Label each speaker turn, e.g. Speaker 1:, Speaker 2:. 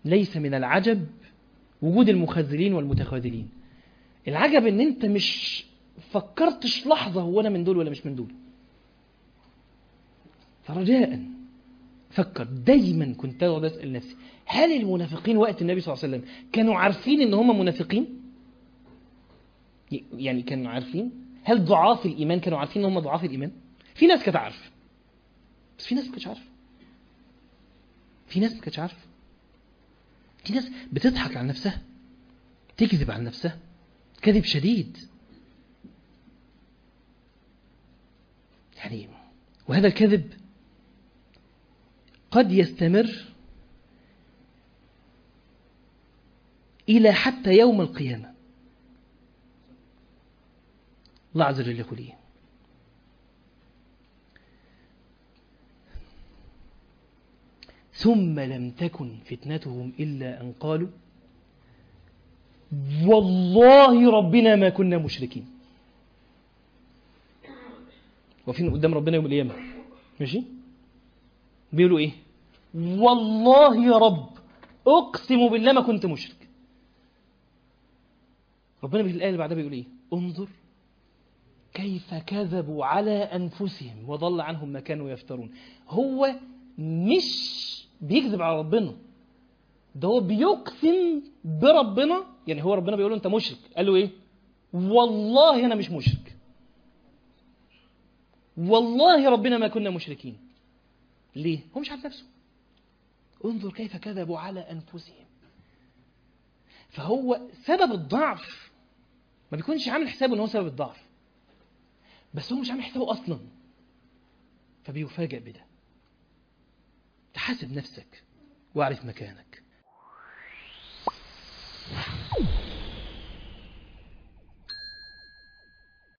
Speaker 1: ليس من العجب وجود المخذلين والمتخاذلين. العجب ان انت مش فكرتش لحظة هو انا من دول ولا مش من دول. فرجاء فكر دايما. كنت اقعد اسال نفسي هل المنافقين وقت النبي صلى الله عليه وسلم كانوا عارفين ان هم منافقين؟ يعني كانوا عارفين؟ هل ضعاف الايمان كانوا عارفين ان هم ضعاف الايمان؟ في ناس كانت عارفه، بس في ناس ما كانتش عارفه. في ناس ما كانتش عارفه. في ناس بتضحك على نفسها، تكذب على نفسها كذب شديد. يعني وهذا الكذب قد يستمر إلى حتى يوم القيامة. الله عز وجل يقول إيه؟ ثم لم تكن فتنتهم إلا أن قالوا والله ربنا ما كنا مشركين. وفين قدام ربنا يوم القيامة ماشي بيقولوا إيه؟ والله يا رب أقسم بالله ما كنت مشرك. ربنا في الآية اللي بعدها بيقول إيه؟ انظر كيف كذبوا على أنفسهم وضل عنهم ما كانوا يفترون. هو مش بيكذب على ربنا، ده هو بيقسم بربنا. يعني هو ربنا بيقول له أنت مشرك، قال له إيه؟ والله أنا مش مشرك، والله ربنا ما كنا مشركين. ليه؟ هو مش عارف نفسه. انظر كيف كذبوا على أنفسهم. فهو سبب الضعف ما بيكونش عامل حسابه ان هو سبب الضعف، بس هو مش عامل حسابه اصلا، فبيفاجئ بده. تحاسب نفسك واعرف مكانك.